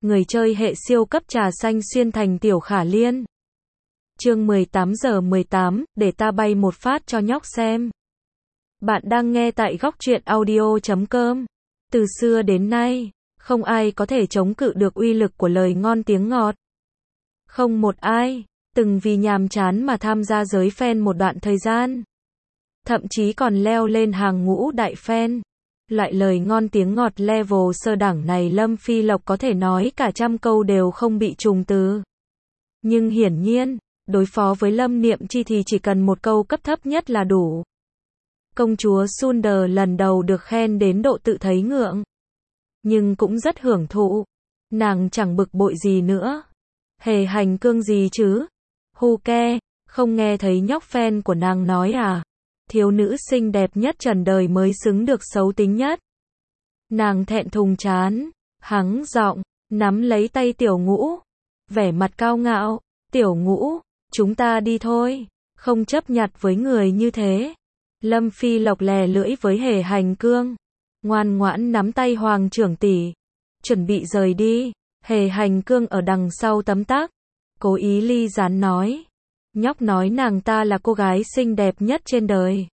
người chơi hệ siêu cấp trà xanh xuyên thành Tiểu Khả Liên. Chương 18:18, để ta bay một phát cho nhóc xem. Bạn đang nghe tại góc truyện audio.com. Từ xưa đến nay, không ai có thể chống cự được uy lực của lời ngon tiếng ngọt. Không một ai từng vì nhàm chán mà tham gia giới fan một đoạn thời gian. Thậm chí còn leo lên hàng ngũ đại fan. Loại lời ngon tiếng ngọt level sơ đẳng này Lâm Phi Lộc có thể nói cả trăm câu đều không bị trùng từ. Nhưng hiển nhiên, đối phó với Lâm Niệm Chi thì chỉ cần một câu cấp thấp nhất là đủ. Công chúa Sunder lần đầu được khen đến độ tự thấy ngượng. Nhưng cũng rất hưởng thụ. Nàng chẳng bực bội gì nữa. Hề hành cương gì chứ? Hu ke, không nghe thấy nhóc fan của nàng nói à? Thiếu nữ xinh đẹp nhất trần đời mới xứng được xấu tính nhất. Nàng thẹn thùng chán, hắng giọng, nắm lấy tay Tiểu Ngũ. Vẻ mặt cao ngạo, Tiểu Ngũ, chúng ta đi thôi, không chấp nhặt với người như thế. Lâm Phi Lộc lè lưỡi với Hề hành cương. Ngoan ngoãn nắm tay Hoàng trưởng tỷ. Chuẩn bị rời đi. Hề hành cương ở đằng sau tấm tắc. Cố ý ly gián nói. Nhóc nói nàng ta là cô gái xinh đẹp nhất trên đời.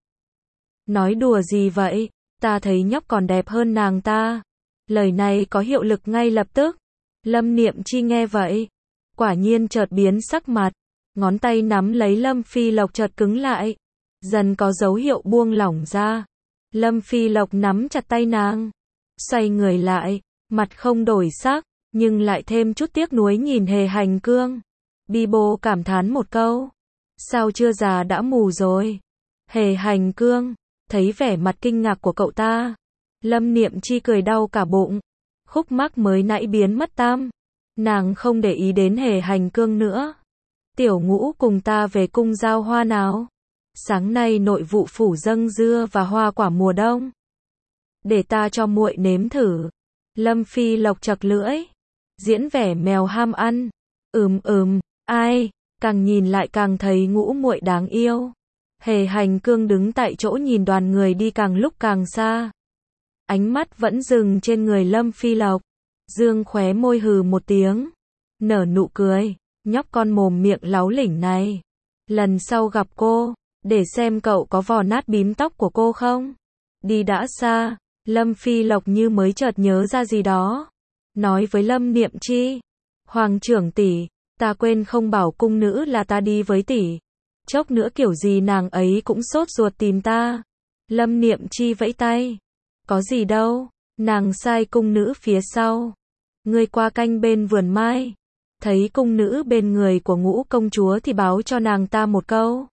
Nói đùa gì vậy? Ta thấy nhóc còn đẹp hơn nàng ta. Lời này có hiệu lực ngay lập tức. Lâm Niệm Chi nghe vậy. Quả nhiên chợt biến sắc mặt. Ngón tay nắm lấy Lâm Phi Lộc chợt cứng lại. Dần có dấu hiệu buông lỏng ra. Lâm Phi Lộc nắm chặt tay nàng. Xoay người lại. Mặt không đổi sắc. Nhưng lại thêm chút tiếc nuối nhìn Hề hành cương. Bibo cảm thán một câu. Sao chưa già đã mù rồi? Hề hành cương. Thấy vẻ mặt kinh ngạc của cậu ta. Lâm Niệm Chi cười đau cả bụng. Khúc mắc mới nãy biến mất tam. Nàng không để ý đến Hề hành cương nữa. Tiểu Ngũ cùng ta về cung giao hoa nào. Sáng nay nội vụ phủ dâng dưa và hoa quả mùa đông. Để ta cho muội nếm thử. Lâm Phi Lộc chật lưỡi. Diễn vẻ mèo ham ăn. Ai, càng nhìn lại càng thấy Ngũ muội đáng yêu. Hề hành cương đứng tại chỗ nhìn đoàn người đi càng lúc càng xa. Ánh mắt vẫn dừng trên người Lâm Phi Lộc. Dương khóe môi hừ một tiếng. Nở nụ cười. Nhóc con mồm miệng láu lỉnh này. Lần sau gặp cô, để xem cậu có vò nát bím tóc của cô không. Đi đã xa. Lâm Phi Lộc như mới chợt nhớ ra gì đó. Nói với Lâm Niệm Chi. Hoàng trưởng tỷ, ta quên không bảo cung nữ là ta đi với tỷ. Chốc nữa kiểu gì nàng ấy cũng sốt ruột tìm ta. Lâm Niệm Chi vẫy tay. Có gì đâu, nàng sai cung nữ phía sau. Ngươi qua canh bên vườn mai. Thấy cung nữ bên người của Ngũ công chúa thì báo cho nàng ta một câu.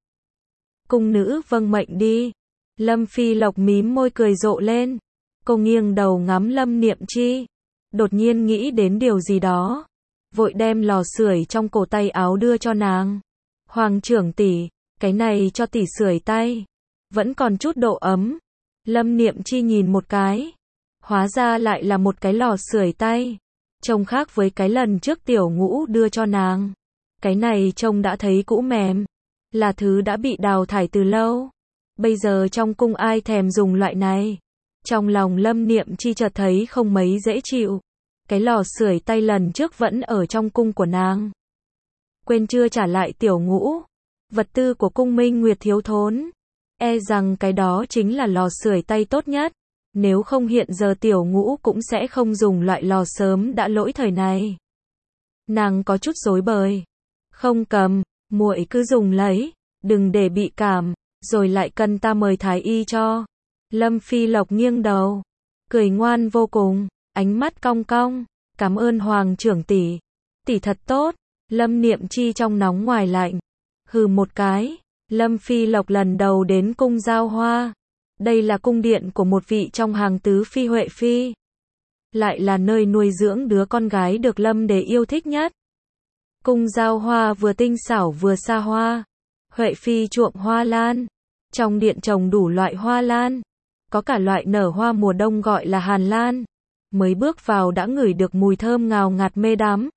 Cung nữ vâng mệnh đi. Lâm Phi Lộc mím môi cười rộ lên. Cô nghiêng đầu ngắm Lâm Niệm Chi. Đột nhiên nghĩ đến điều gì đó. Vội đem lò sưởi trong cổ tay áo đưa cho nàng. Hoàng trưởng tỷ, cái này cho tỷ sưởi tay. Vẫn còn chút độ ấm. Lâm Niệm Chi nhìn một cái. Hóa ra lại là một cái lò sưởi tay. Trông khác với cái lần trước Tiểu Ngũ đưa cho nàng. Cái này trông đã thấy cũ mềm. Là thứ đã bị đào thải từ lâu. Bây giờ trong cung ai thèm dùng loại này. Trong lòng Lâm Niệm Chi chợt thấy không mấy dễ chịu. Cái lò sưởi tay lần trước vẫn ở trong cung của nàng. Quên chưa trả lại Tiểu Ngũ. Vật tư của cung Minh Nguyệt thiếu thốn. E rằng cái đó chính là lò sưởi tay tốt nhất. Nếu không hiện giờ Tiểu Ngũ cũng sẽ không dùng loại lò sớm đã lỗi thời này. Nàng có chút rối bời. Không cầm, muội cứ dùng lấy. Đừng để bị cảm. Rồi lại cần ta mời thái y cho. Lâm Phi Lộc nghiêng đầu. Cười ngoan vô cùng. Ánh mắt cong cong. Cảm ơn Hoàng trưởng tỷ. Tỷ thật tốt. Lâm Niệm Chi trong nóng ngoài lạnh. Hừ một cái. Lâm Phi Lộc lần đầu đến cung giao hoa. Đây là cung điện của một vị trong hàng tứ phi Huệ Phi. Lại là nơi nuôi dưỡng đứa con gái được Lâm Đế yêu thích nhất. Cung giao hoa vừa tinh xảo vừa xa hoa. Huệ Phi chuộng hoa lan. Trong điện trồng đủ loại hoa lan. Có cả loại nở hoa mùa đông gọi là hàn lan. Mới bước vào đã ngửi được mùi thơm ngào ngạt mê đắm.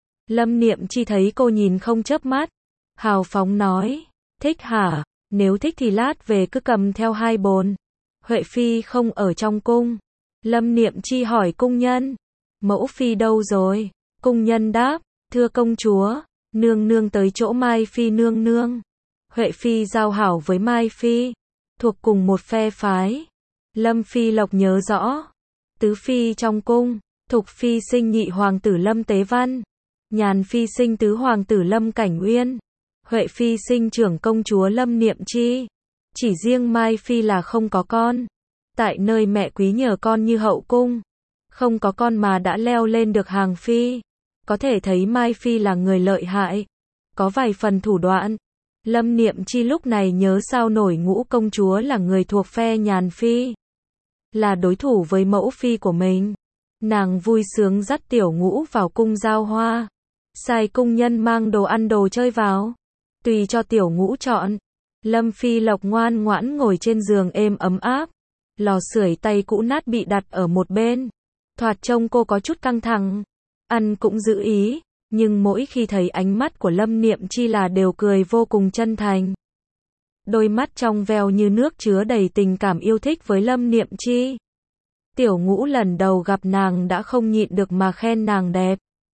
Lâm Niệm Chi thấy cô nhìn không chớp mắt. Hào phóng nói. Thích hả? Nếu thích thì lát về cứ cầm theo 2 bồn. Huệ Phi không ở trong cung. Lâm Niệm Chi hỏi cung nhân. Mẫu Phi đâu rồi? Cung nhân đáp, thưa công chúa, nương nương tới chỗ Mai Phi nương nương. Huệ Phi giao hảo với Mai Phi, thuộc cùng một phe phái. Lâm Phi Lộc nhớ rõ, Tứ Phi trong cung, Thục Phi sinh nhị hoàng tử Lâm Tế Văn, Nhàn Phi sinh tứ hoàng tử Lâm Cảnh Uyên, Huệ Phi sinh trưởng công chúa Lâm Niệm Chi. Chỉ riêng Mai Phi là không có con. Tại nơi mẹ quý nhờ con như hậu cung, không có con mà đã leo lên được hàng phi. Có thể thấy Mai Phi là người lợi hại, có vài phần thủ đoạn. Lâm Niệm Chi lúc này nhớ sao nổi Ngũ công chúa là người thuộc phe Nhàn Phi, là đối thủ với mẫu phi của mình. Nàng vui sướng dắt Tiểu Ngũ vào cung giao hoa, sai cung nhân mang đồ ăn đồ chơi vào, tùy cho Tiểu Ngũ chọn. Lâm Phi Lộc ngoan ngoãn ngồi trên giường êm ấm áp, lò sưởi tay cũ nát bị đặt ở một bên. Thoạt trông cô có chút căng thẳng, ăn cũng giữ ý, nhưng mỗi khi thấy ánh mắt của Lâm Niệm Chi là đều cười vô cùng chân thành. Đôi mắt trong veo như nước chứa đầy tình cảm yêu thích với Lâm Niệm Chi. Tiểu Ngũ lần đầu gặp nàng đã không nhịn được mà khen nàng đẹp.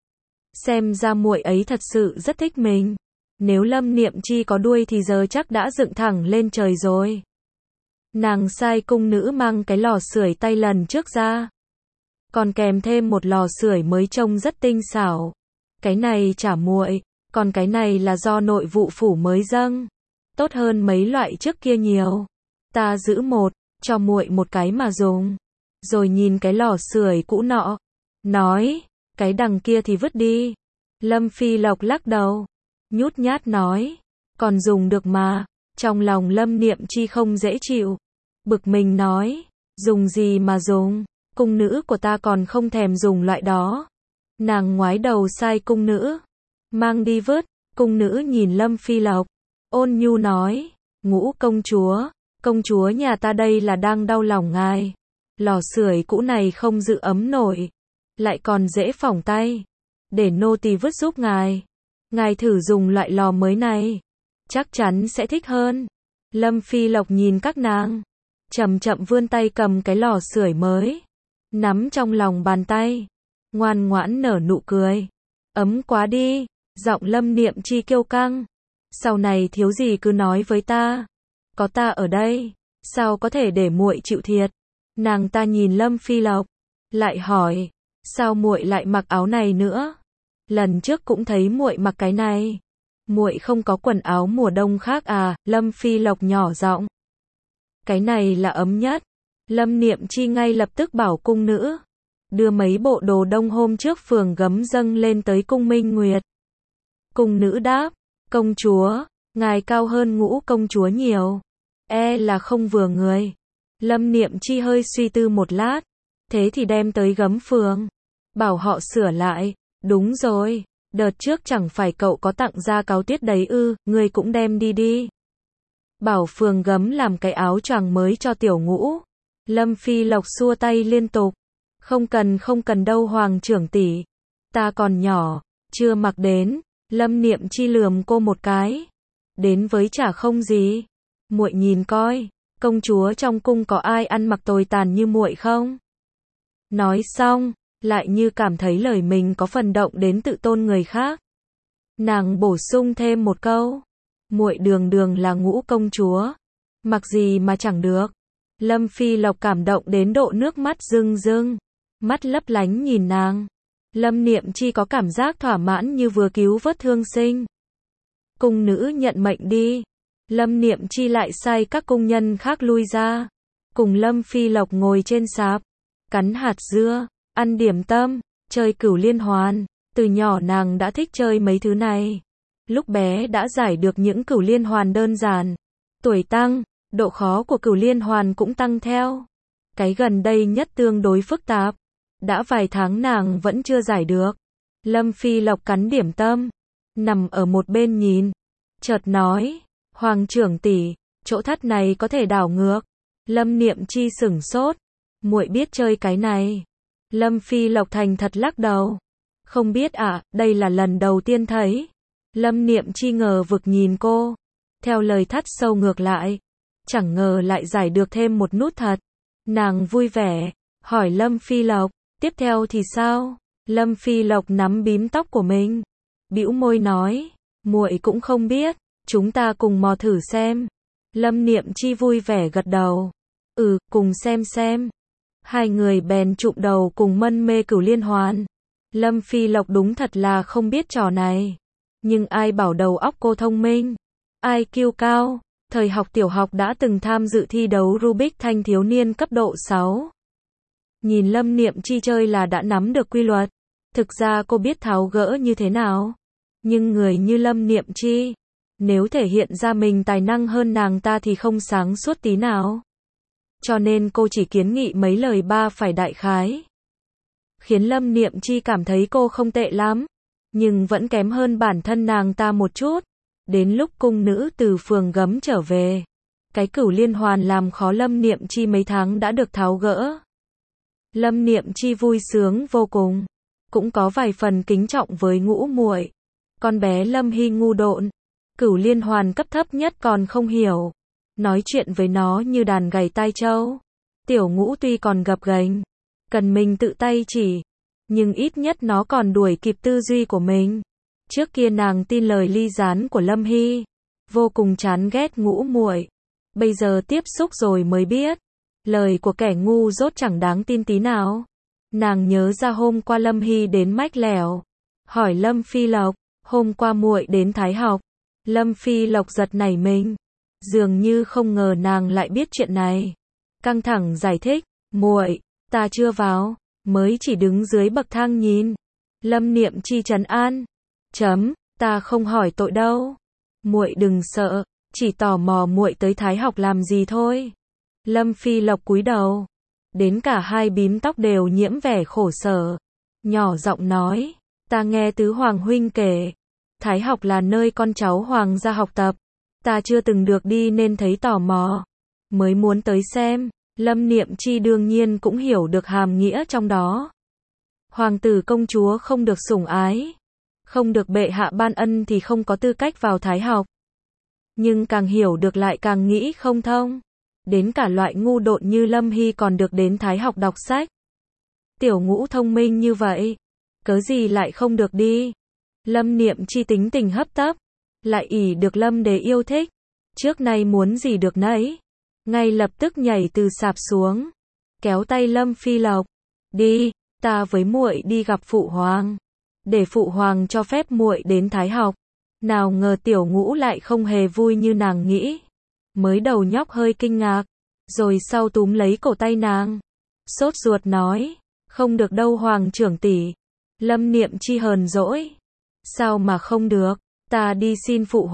Xem ra muội ấy thật sự rất thích mình. Nếu Lâm Niệm Chi có đuôi thì giờ chắc đã dựng thẳng lên trời rồi. Nàng sai cung nữ mang cái lò sưởi tay lần trước ra, còn kèm thêm một lò sưởi mới trông rất tinh xảo. Cái này trả muội, còn cái này là do nội vụ phủ mới dâng, tốt hơn mấy loại trước kia nhiều. Ta giữ một, cho muội một cái mà dùng. Rồi nhìn cái lò sưởi cũ nọ, nói, cái đằng kia thì vứt đi. Lâm Phi Lộc lắc đầu, nhút nhát nói, còn dùng được mà. Trong lòng Lâm Niệm Chi không dễ chịu, bực mình nói, dùng gì mà dùng, cung nữ của ta còn không thèm dùng loại đó. Nàng ngoái đầu sai cung nữ, mang đi vứt. Cung nữ nhìn Lâm Phi Lộc, ôn nhu nói, Ngũ công chúa nhà ta đây là đang đau lòng ngài. Lò sưởi cũ này không giữ ấm nổi, lại còn dễ phỏng tay, để nô tỳ vứt giúp ngài. Ngài thử dùng loại lò mới này, chắc chắn sẽ thích hơn. Lâm Phi Lộc nhìn các nàng, chậm chậm vươn tay cầm cái lò sưởi mới, nắm trong lòng bàn tay, ngoan ngoãn nở nụ cười. Ấm quá đi. Giọng Lâm Niệm Chi kiêu căng, sau này thiếu gì cứ nói với ta, có ta ở đây, sao có thể để muội chịu thiệt. Nàng ta nhìn Lâm Phi Lộc, lại hỏi, sao muội lại mặc áo này nữa? Lần trước cũng thấy muội mặc cái này. Muội không có quần áo mùa đông khác à? Lâm Phi Lộc nhỏ giọng. Cái này là ấm nhất. Lâm Niệm Chi ngay lập tức bảo cung nữ đưa mấy bộ đồ đông hôm trước phường gấm dâng lên tới cung Minh Nguyệt. Cung nữ đáp, công chúa, ngài cao hơn Ngũ công chúa nhiều, là không vừa người. Lâm Niệm Chi hơi suy tư một lát, thế thì đem tới gấm phường, bảo họ sửa lại. Đúng rồi, đợt trước chẳng phải cậu có tặng ra cáo tiết đấy ư, ngươi cũng đem đi đi. Bảo phường gấm làm cái áo choàng mới cho Tiểu Ngũ. Lâm Phi Lộc xua tay liên tục, không cần đâu hoàng trưởng tỷ, ta còn nhỏ, chưa mặc đến. Lâm Niệm Chi lườm cô một cái, đến với chả không gì. Muội nhìn coi, công chúa trong cung có ai ăn mặc tồi tàn như muội không? Nói xong, lại như cảm thấy lời mình có phần động đến tự tôn người khác. Nàng bổ sung thêm một câu, muội đường đường là Ngũ công chúa, mặc gì mà chẳng được. Lâm Phi Lộc cảm động đến độ nước mắt rưng rưng, mắt lấp lánh nhìn nàng. Lâm Niệm Chi có cảm giác thỏa mãn như vừa cứu vớt thương sinh. Cung nữ nhận mệnh đi. Lâm Niệm Chi lại sai các cung nhân khác lui ra, cùng Lâm Phi Lộc ngồi trên sạp, cắn hạt dưa, ăn điểm tâm, chơi cửu liên hoàn. Từ nhỏ nàng đã thích chơi mấy thứ này. Lúc bé đã giải được những cửu liên hoàn đơn giản. Tuổi tăng, độ khó của cửu liên hoàn cũng tăng theo. Cái gần đây nhất tương đối phức tạp, đã vài tháng nàng vẫn chưa giải được. Lâm Phi Lộc cắn điểm tâm, nằm ở một bên nhìn, chợt nói, hoàng trưởng tỷ, chỗ thắt này có thể đảo ngược. Lâm Niệm Chi sửng sốt, muội biết chơi cái này? Lâm Phi Lộc thành thật lắc đầu, không biết ạ, đây là lần đầu tiên thấy. Lâm Niệm Chi ngờ vực nhìn cô, theo lời thắt sâu ngược lại, chẳng ngờ lại giải được thêm một nút thật. Nàng vui vẻ, hỏi Lâm Phi Lộc, tiếp theo thì sao? Lâm Phi Lộc nắm bím tóc của mình, bĩu môi nói, muội cũng không biết, chúng ta cùng mò thử xem. Lâm Niệm Chi vui vẻ gật đầu. Cùng xem. Hai người bèn chụm đầu cùng mân mê cửu liên hoàn. Lâm Phi Lộc đúng thật là không biết trò này. Nhưng ai bảo đầu óc cô thông minh, IQ cao, thời học tiểu học đã từng tham dự thi đấu Rubik thanh thiếu niên cấp độ 6. Nhìn Lâm Niệm Chi chơi là đã nắm được quy luật. Thực ra cô biết tháo gỡ như thế nào. Nhưng người như Lâm Niệm Chi, nếu thể hiện ra mình tài năng hơn nàng ta thì không sáng suốt tí nào. Cho nên cô chỉ kiến nghị mấy lời ba phải đại khái. Khiến Lâm Niệm Chi cảm thấy cô không tệ lắm, nhưng vẫn kém hơn bản thân nàng ta một chút. Đến lúc cung nữ từ phường gấm trở về, cái cửu liên hoàn làm khó Lâm Niệm Chi mấy tháng đã được tháo gỡ. Lâm Niệm Chi vui sướng vô cùng, cũng có vài phần kính trọng với Ngũ muội. Con bé Lâm Hy ngu độn, cửu liên hoàn cấp thấp nhất còn không hiểu, nói chuyện với nó như đàn gảy tai trâu. Tiểu Ngũ tuy còn gập ghềnh, cần mình tự tay chỉ, nhưng ít nhất nó còn đuổi kịp tư duy của mình. Trước kia nàng tin lời ly gián của Lâm Hy, vô cùng chán ghét Ngũ muội. Bây giờ tiếp xúc rồi mới biết, lời của kẻ ngu dốt chẳng đáng tin tí nào. Nàng nhớ ra hôm qua Lâm Hy đến mách lẻo, hỏi Lâm Phi Lộc, hôm qua muội đến Thái học. Lâm Phi Lộc giật nảy mình, dường như không ngờ nàng lại biết chuyện này. Căng thẳng giải thích, muội, ta chưa vào, mới chỉ đứng dưới bậc thang nhìn. Lâm Niệm Chi trấn an, ta không hỏi tội đâu. Muội đừng sợ, chỉ tò mò muội tới Thái học làm gì thôi. Lâm Phi Lộc cúi đầu, đến cả hai bím tóc đều nhiễm vẻ khổ sở, nhỏ giọng nói, ta nghe Tứ Hoàng huynh kể, Thái học là nơi con cháu hoàng gia học tập, ta chưa từng được đi nên thấy tò mò, mới muốn tới xem. Lâm Niệm Chi đương nhiên cũng hiểu được hàm nghĩa trong đó. Hoàng tử công chúa không được sủng ái, không được bệ hạ ban ân thì không có tư cách vào Thái học. Nhưng càng hiểu được lại càng nghĩ không thông. Đến cả loại ngu độn như Lâm Hy còn được đến Thái học đọc sách. Tiểu Ngũ thông minh như vậy, cớ gì lại không được đi. Lâm Niệm Chi tính tình hấp tấp, lại ỷ được Lâm Đế yêu thích, trước nay muốn gì được nấy, ngay lập tức nhảy từ sạp xuống, kéo tay Lâm Phi Lộc, đi, ta với muội đi gặp phụ hoàng, để phụ hoàng cho phép muội đến Thái học. Nào ngờ Tiểu Ngũ lại không hề vui như nàng nghĩ. Mới đầu nhóc hơi kinh ngạc, rồi sau túm lấy cổ tay nàng, sốt ruột nói, không được đâu hoàng trưởng tỷ. Lâm Niệm Chi hờn dỗi, sao mà không được, ta đi xin phụ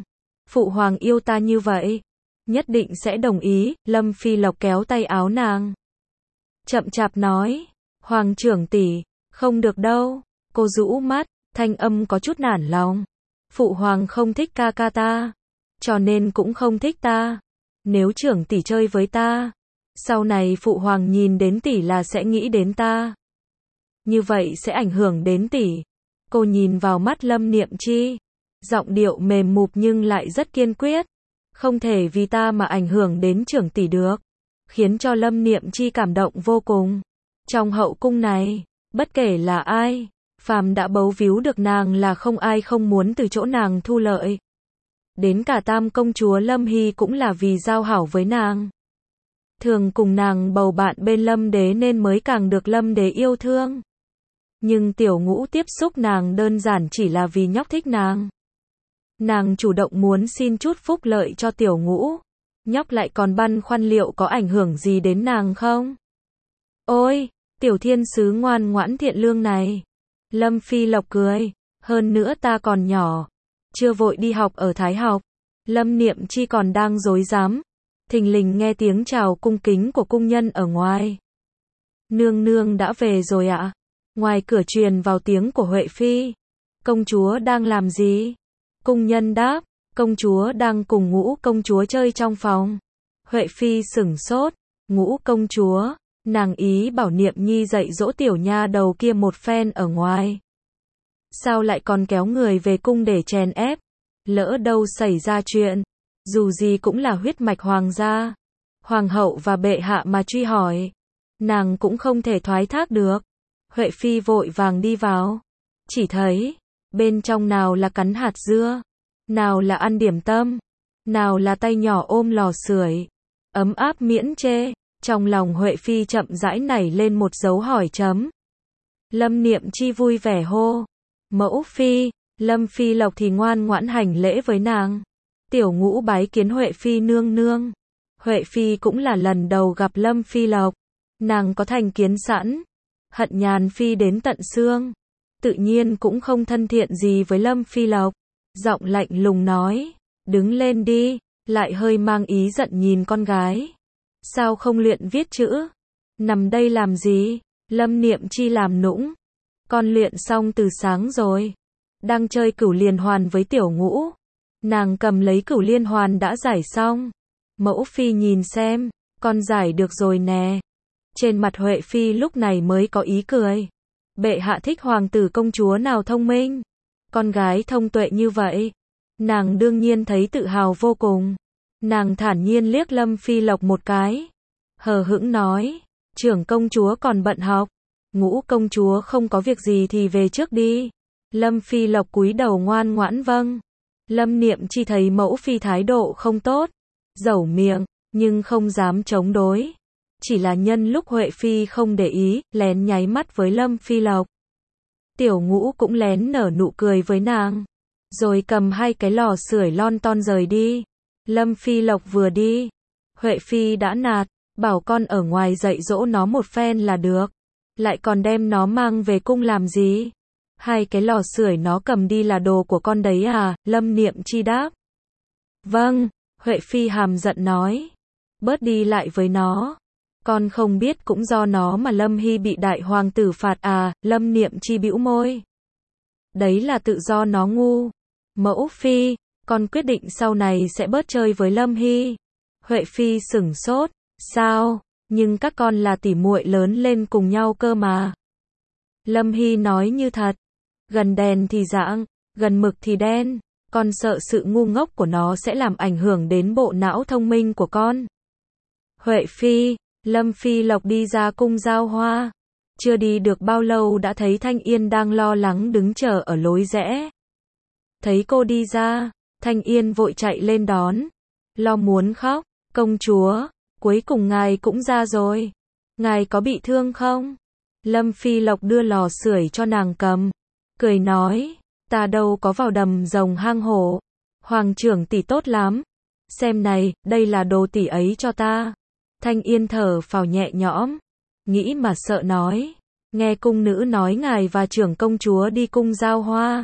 hoàng yêu ta như vậy, nhất định sẽ đồng ý. Lâm Phi Lộc kéo tay áo nàng, chậm chạp nói, hoàng trưởng tỷ, không được đâu. Cô rũ mắt, thanh âm có chút nản lòng, phụ hoàng không thích ca ca ta, cho nên cũng không thích ta. Nếu trưởng tỷ chơi với ta, sau này phụ hoàng nhìn đến tỷ là sẽ nghĩ đến ta, như vậy sẽ ảnh hưởng đến tỷ. Cô nhìn vào mắt Lâm Niệm Chi, giọng điệu mềm mụp nhưng lại rất kiên quyết, không thể vì ta mà ảnh hưởng đến trưởng tỷ được, khiến cho Lâm Niệm Chi cảm động vô cùng. Trong hậu cung này, bất kể là ai, phàm đã bấu víu được nàng là không ai không muốn từ chỗ nàng thu lợi. Đến cả Tam công chúa Lâm Hy cũng là vì giao hảo với nàng, thường cùng nàng bầu bạn bên Lâm Đế nên mới càng được Lâm Đế yêu thương. Nhưng Tiểu Ngũ tiếp xúc nàng đơn giản chỉ là vì nhóc thích nàng. Nàng chủ động muốn xin chút phúc lợi cho Tiểu Ngũ, nhóc lại còn băn khoăn liệu có ảnh hưởng gì đến nàng không. Ôi, tiểu thiên sứ ngoan ngoãn thiện lương này. Lâm Phi Lộc cười, hơn nữa ta còn nhỏ, chưa vội đi học ở Thái học. Lâm Niệm Chi còn đang rối rắm, thình lình nghe tiếng chào cung kính của cung nhân ở ngoài. Nương nương đã về rồi ạ. Ngoài cửa truyền vào tiếng của Huệ Phi. Công chúa đang làm gì? Cung nhân đáp, công chúa đang cùng Ngũ công chúa chơi trong phòng. Huệ Phi sửng sốt, Ngũ công chúa, nàng ý bảo Niệm Nhi dạy dỗ tiểu nha đầu kia một phen ở ngoài. Sao lại còn kéo người về cung để chèn ép? Lỡ đâu xảy ra chuyện, dù gì cũng là huyết mạch hoàng gia. Hoàng hậu và bệ hạ mà truy hỏi, nàng cũng không thể thoái thác được. Huệ Phi vội vàng đi vào. Chỉ thấy, bên trong nào là cắn hạt dưa, nào là ăn điểm tâm, nào là tay nhỏ ôm lò sưởi, ấm áp miễn chê. Trong lòng Huệ Phi chậm rãi nảy lên một dấu hỏi chấm. Lâm Niệm Chi vui vẻ hô. Mẫu Phi, Lâm Phi Lộc thì ngoan ngoãn hành lễ với nàng. Tiểu Ngũ bái kiến Huệ Phi nương nương. Huệ Phi cũng là lần đầu gặp Lâm Phi Lộc. Nàng có thành kiến sẵn. Hận Nhàn Phi đến tận xương. Tự nhiên cũng không thân thiện gì với Lâm Phi Lộc. Giọng lạnh lùng nói. Đứng lên đi. Lại hơi mang ý giận nhìn con gái. Sao không luyện viết chữ? Nằm đây làm gì? Lâm Niệm Chi làm nũng. Con luyện xong từ sáng rồi. Đang chơi cửu liên hoàn với Tiểu Ngũ. Nàng cầm lấy cửu liên hoàn đã giải xong. Mẫu Phi nhìn xem. Con giải được rồi nè. Trên mặt Huệ Phi lúc này mới có ý cười. Bệ hạ thích hoàng tử công chúa nào thông minh. Con gái thông tuệ như vậy. Nàng đương nhiên thấy tự hào vô cùng. Nàng thản nhiên liếc Lâm Phi Lộc một cái. Hờ hững nói. Trưởng công chúa còn bận học. Ngũ công chúa không có việc gì thì về trước đi. Lâm Phi Lộc cúi đầu ngoan ngoãn vâng. Lâm Niệm Chi thấy mẫu phi thái độ không tốt. Dẩu miệng, nhưng không dám chống đối. Chỉ là nhân lúc Huệ Phi không để ý, lén nháy mắt với Lâm Phi Lộc. Tiểu Ngũ cũng lén nở nụ cười với nàng. Rồi cầm hai cái lò sưởi lon ton rời đi. Lâm Phi Lộc vừa đi. Huệ Phi đã nạt. Bảo con ở ngoài dạy dỗ nó một phen là được. Lại còn đem nó mang về cung làm gì? Hai cái lò sưởi nó cầm đi là đồ của con đấy à? Lâm Niệm Chi đáp. Vâng, Huệ Phi hàm giận nói. Bớt đi lại với nó. Con không biết cũng do nó mà Lâm Hy bị đại hoàng tử phạt à? Lâm Niệm Chi bĩu môi. Đấy là tự do nó ngu. Mẫu Phi, con quyết định sau này sẽ bớt chơi với Lâm Hy. Huệ Phi sửng sốt. Sao? Nhưng các con là tỉ muội lớn lên cùng nhau cơ mà. Lâm Hy nói như thật. Gần đèn thì rạng, gần mực thì đen. Con sợ sự ngu ngốc của nó sẽ làm ảnh hưởng đến bộ não thông minh của con. Huệ Phi, Lâm Phi Lộc đi ra cung giao hoa. Chưa đi được bao lâu đã thấy Thanh Yên đang lo lắng đứng chờ ở lối rẽ. Thấy cô đi ra, Thanh Yên vội chạy lên đón. Lo muốn khóc. Công chúa, cuối cùng ngài cũng ra rồi. Ngài có bị thương không? Lâm Phi Lộc đưa lò sưởi cho nàng cầm. Cười nói, ta đâu có vào đầm rồng hang hổ. Hoàng trưởng tỷ tốt lắm. Xem này, đây là đồ tỷ ấy cho ta. Thanh Yên thở phào nhẹ nhõm. Nghĩ mà sợ nói. Nghe cung nữ nói ngài và trưởng công chúa đi cung giao hoa.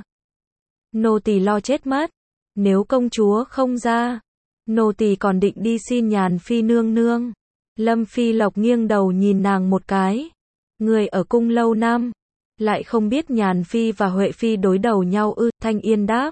Nô tỳ lo chết mất. Nếu công chúa không ra, nô tỳ còn định đi xin Nhàn Phi nương nương. Lâm Phi Lộc nghiêng đầu nhìn nàng một cái. Người ở cung lâu năm, lại không biết Nhàn Phi và Huệ Phi đối đầu nhau ư? Thanh Yên đáp.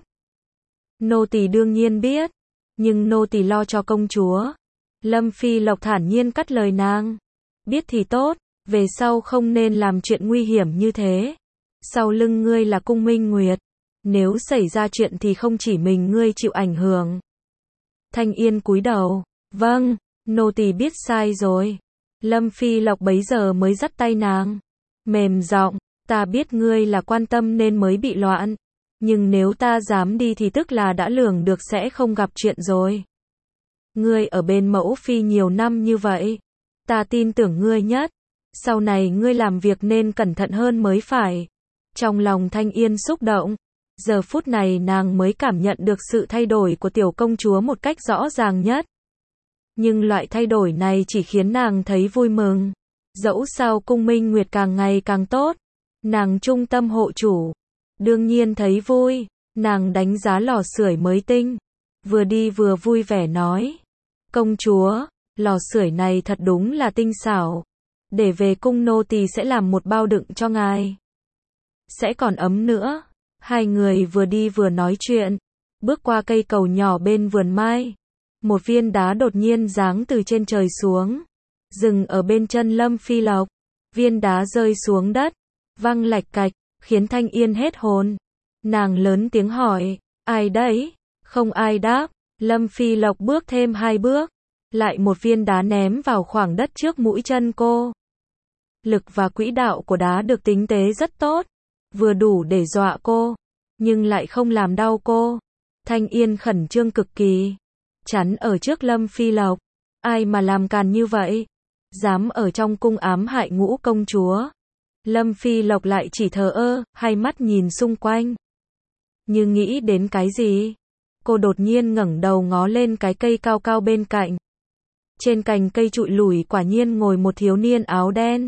Nô tỳ đương nhiên biết, nhưng nô tỳ lo cho công chúa. Lâm Phi Lộc thản nhiên cắt lời nàng. Biết thì tốt, về sau không nên làm chuyện nguy hiểm như thế. Sau lưng ngươi là cung Minh Nguyệt. Nếu xảy ra chuyện thì không chỉ mình ngươi chịu ảnh hưởng. Thanh Yên cúi đầu. Vâng, nô tỳ biết sai rồi. Lâm Phi Lộc bấy giờ mới dắt tay nàng. Mềm giọng, ta biết ngươi là quan tâm nên mới bị loạn. Nhưng nếu ta dám đi thì tức là đã lường được sẽ không gặp chuyện rồi. Ngươi ở bên mẫu phi nhiều năm như vậy. Ta tin tưởng ngươi nhất. Sau này ngươi làm việc nên cẩn thận hơn mới phải. Trong lòng Thanh Yên xúc động. Giờ phút này nàng mới cảm nhận được sự thay đổi của tiểu công chúa một cách rõ ràng nhất. Nhưng loại thay đổi này chỉ khiến nàng thấy vui mừng. Dẫu sao cung Minh Nguyệt càng ngày càng tốt. Nàng trung tâm hộ chủ. Đương nhiên thấy vui. Nàng đánh giá lò sưởi mới tinh. Vừa đi vừa vui vẻ nói. Công chúa, lò sưởi này thật đúng là tinh xảo. Để về cung nô tỳ sẽ làm một bao đựng cho ngài. Sẽ còn ấm nữa. Hai người vừa đi vừa nói chuyện. Bước qua cây cầu nhỏ bên vườn mai. Một viên đá đột nhiên giáng từ trên trời xuống. Dừng ở bên chân Lâm Phi Lộc. Viên đá rơi xuống đất. Văng lạch cạch, khiến Thanh Yên hết hồn. Nàng lớn tiếng hỏi. Ai đấy? Không ai đáp. Lâm Phi Lộc bước thêm 2 bước. Lại một viên đá ném vào khoảng đất trước mũi chân cô. Lực và quỹ đạo của đá được tính tế rất tốt, vừa đủ để dọa cô, nhưng lại không làm đau cô. Thanh Yên khẩn trương cực kỳ, chắn ở trước Lâm Phi Lộc. Ai mà làm càn như vậy? Dám ở trong cung ám hại Ngũ công chúa. Lâm Phi Lộc lại chỉ thờ ơ, hai mắt nhìn xung quanh. Như nghĩ đến cái gì? Cô đột nhiên ngẩng đầu ngó lên cái cây cao cao bên cạnh. Trên cành cây trụi lủi quả nhiên ngồi một thiếu niên áo đen.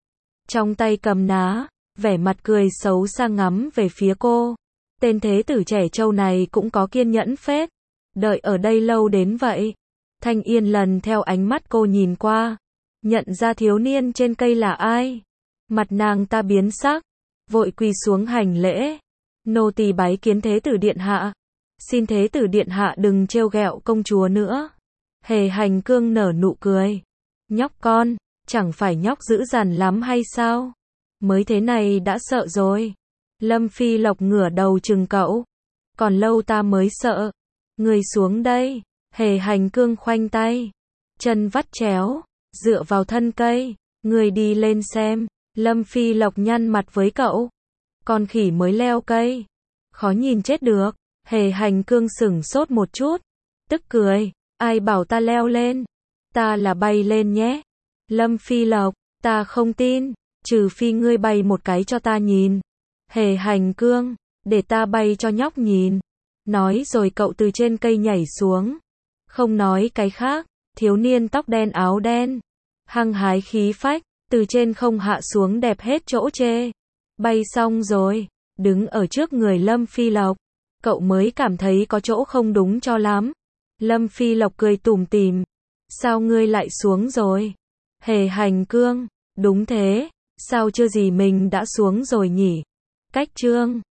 Trong tay cầm ná, vẻ mặt cười xấu xa ngắm về phía cô. Tên thế tử trẻ trâu này cũng có kiên nhẫn phết. Đợi ở đây lâu đến vậy. Thanh Yên lần theo ánh mắt cô nhìn qua. Nhận ra thiếu niên trên cây là ai. Mặt nàng ta biến sắc. Vội quỳ xuống hành lễ. Nô tỳ bái kiến thế tử điện hạ. Xin thế tử điện hạ đừng trêu ghẹo công chúa nữa. Hề Hành Cương nở nụ cười. Nhóc con, chẳng phải nhóc dữ dằn lắm hay sao? Mới thế này đã sợ rồi. Lâm Phi Lộc ngửa đầu chừng cậu. Còn lâu ta mới sợ. Người xuống đây. Hề Hành Cương khoanh tay. Chân vắt chéo. Dựa vào thân cây. Người đi lên xem. Lâm Phi Lộc nhăn mặt với cậu. Con khỉ mới leo cây. Khó nhìn chết được. Hề Hành Cương sửng sốt một chút. Tức cười. Ai bảo ta leo lên? Ta là bay lên nhé. Lâm Phi Lộc. Ta không tin. Trừ phi ngươi bay một cái cho ta nhìn. Hề Hành Cương. Để ta bay cho nhóc nhìn. Nói rồi cậu từ trên cây nhảy xuống. Không nói cái khác. Thiếu niên tóc đen áo đen. Hăng hái khí phách. Từ trên không hạ xuống đẹp hết chỗ chê. Bay xong rồi. Đứng ở trước người Lâm Phi Lộc. Cậu mới cảm thấy có chỗ không đúng cho lắm. Lâm Phi Lộc cười tủm tỉm. Sao ngươi lại xuống rồi? Hề Hành Cương. Đúng thế. Sao chưa gì mình đã xuống rồi nhỉ? Cách chương